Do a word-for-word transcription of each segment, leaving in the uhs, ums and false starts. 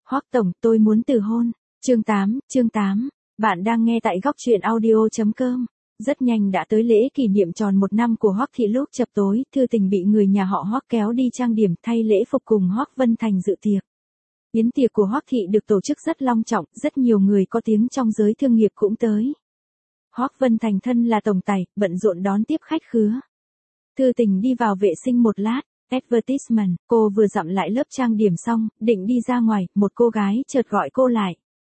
Hoắc tổng, tôi muốn từ hôn. Chương tám, chương tám. Bạn đang nghe tại góc truyện audio chấm com. Rất nhanh đã tới lễ kỷ niệm tròn một năm của Hoắc thị. Lúc chập tối, Thư Tình bị người nhà họ Hoắc kéo đi trang điểm thay lễ phục cùng Hoắc Vân Thành dự tiệc. Yến tiệc của Hoắc thị được tổ chức rất long trọng, rất nhiều người có tiếng trong giới thương nghiệp cũng tới. Hoắc Vân Thành thân là tổng tài, bận rộn đón tiếp khách khứa. Thư Tình đi vào vệ sinh một lát. Advertisement, cô vừa dặm lại lớp trang điểm xong, định đi ra ngoài, một cô gái chợt gọi cô lại.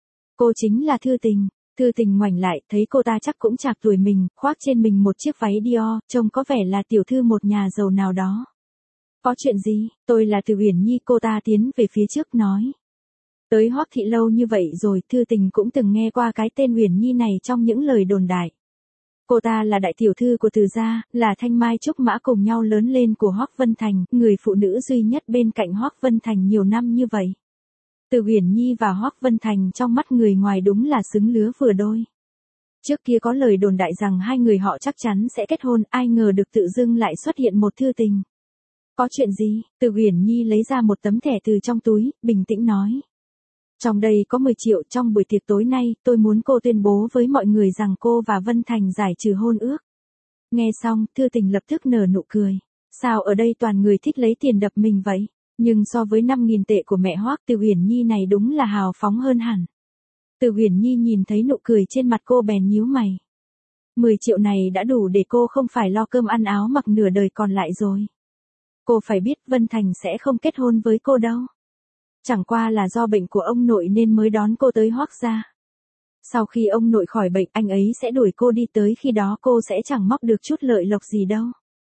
Cô chính là Thư Tình. Thư Tình ngoảnh lại, thấy cô ta chắc cũng chạc tuổi mình, khoác trên mình một chiếc váy Dior, trông có vẻ là tiểu thư một nhà giàu nào đó. Có chuyện gì? Tôi là Từ Uyển Nhi, cô ta tiến về phía trước nói. Tới Hoắc thị lâu như vậy rồi, Thư Tình cũng từng nghe qua cái tên Uyển Nhi này trong những lời đồn đại. Cô ta là đại tiểu thư của Từ gia, là thanh mai trúc mã cùng nhau lớn lên của Hoắc Vân Thành, người phụ nữ duy nhất bên cạnh Hoắc Vân Thành nhiều năm như vậy. Từ Uyển Nhi và Hoắc Vân Thành trong mắt người ngoài đúng là xứng lứa vừa đôi. Trước kia có lời đồn đại rằng hai người họ chắc chắn sẽ kết hôn, ai ngờ được tự dưng lại xuất hiện một Thư Tình. Có chuyện gì? Từ Uyển Nhi lấy ra một tấm thẻ từ trong túi, bình tĩnh nói. Trong đây có mười triệu, trong buổi tiệc tối nay, tôi muốn cô tuyên bố với mọi người rằng cô và Vân Thành giải trừ hôn ước. Nghe xong, Thư Tình lập tức nở nụ cười. Sao ở đây toàn người thích lấy tiền đập mình vậy? Nhưng so với năm nghìn tệ của mẹ Hoắc, Từ Uyển Nhi này đúng là hào phóng hơn hẳn. Từ Uyển Nhi nhìn thấy nụ cười trên mặt cô bèn nhíu mày. mười triệu này đã đủ để cô không phải lo cơm ăn áo mặc nửa đời còn lại rồi. Cô phải biết Vân Thành sẽ không kết hôn với cô đâu. Chẳng qua là do bệnh của ông nội nên mới đón cô tới Hoắc gia. Sau khi ông nội khỏi bệnh, anh ấy sẽ đuổi cô đi, tới khi đó cô sẽ chẳng móc được chút lợi lộc gì đâu.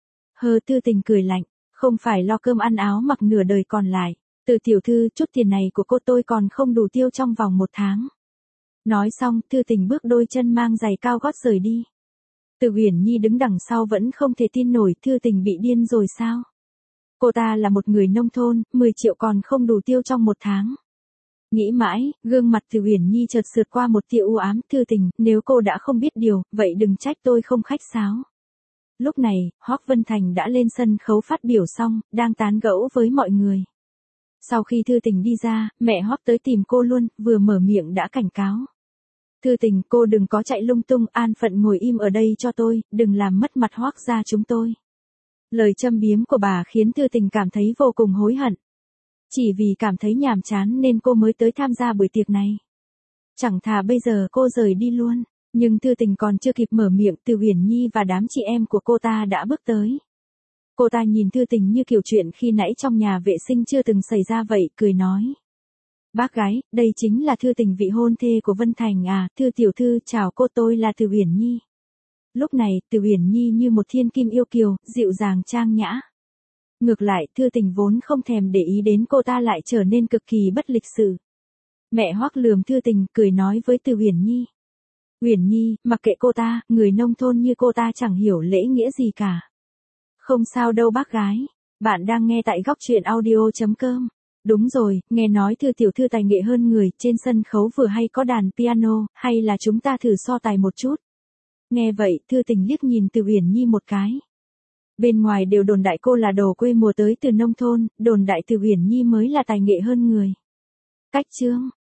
Hờ, Thư Tình cười lạnh, không phải lo cơm ăn áo mặc nửa đời còn lại. Từ tiểu thư, chút tiền này của cô tôi còn không đủ tiêu trong vòng một tháng. Nói xong, Thư Tình bước đôi chân mang giày cao gót rời đi. Từ Uyển Nhi đứng đằng sau vẫn không thể tin nổi, Thư Tình bị điên rồi sao? Cô ta là một người nông thôn, mười triệu còn không đủ tiêu trong một tháng. Nghĩ mãi, gương mặt Từ Uyển Nhi chợt sượt qua một tia u ám. Thư Tình, nếu cô đã không biết điều, vậy đừng trách tôi không khách sáo. Lúc này, Hoắc Vân Thành đã lên sân khấu phát biểu xong, đang tán gẫu với mọi người. Sau khi Thư Tình đi ra, mẹ Hoắc tới tìm cô luôn, vừa mở miệng đã cảnh cáo. Thư Tình, cô đừng có chạy lung tung, an phận ngồi im ở đây cho tôi, đừng làm mất mặt Hoắc gia chúng tôi. Lời châm biếm của bà khiến Thư Tình cảm thấy vô cùng hối hận. Chỉ vì cảm thấy nhàm chán nên cô mới tới tham gia buổi tiệc này. Chẳng thà bây giờ cô rời đi luôn. Nhưng Thư Tình còn chưa kịp mở miệng, Từ Uyển Nhi và đám chị em của cô ta đã bước tới. Cô ta nhìn Thư Tình như kiểu chuyện khi nãy trong nhà vệ sinh chưa từng xảy ra vậy, cười nói. Bác gái, đây chính là Thư Tình, vị hôn thê của Vân Thành à? Thư tiểu thư, chào cô, tôi là Từ Uyển Nhi. Lúc này, Từ Uyển Nhi như một thiên kim yêu kiều, dịu dàng trang nhã. Ngược lại, Thư Tình vốn không thèm để ý đến cô ta lại trở nên cực kỳ bất lịch sự. Mẹ Hoắc lườm Thư Tình, cười nói với Từ Uyển Nhi. Uyển Nhi, mặc kệ cô ta, người nông thôn như cô ta chẳng hiểu lễ nghĩa gì cả. Không sao đâu bác gái. Bạn đang nghe tại góc truyện audio chấm com. Đúng rồi, nghe nói Thư tiểu thư tài nghệ hơn người, trên sân khấu vừa hay có đàn piano, hay là chúng ta thử so tài một chút. Nghe vậy, Thư Tình liếc nhìn Từ Uyển Nhi một cái. Bên ngoài đều đồn đại cô là đồ quê mùa tới từ nông thôn, đồn đại Từ Uyển Nhi mới là tài nghệ hơn người. Cách chương,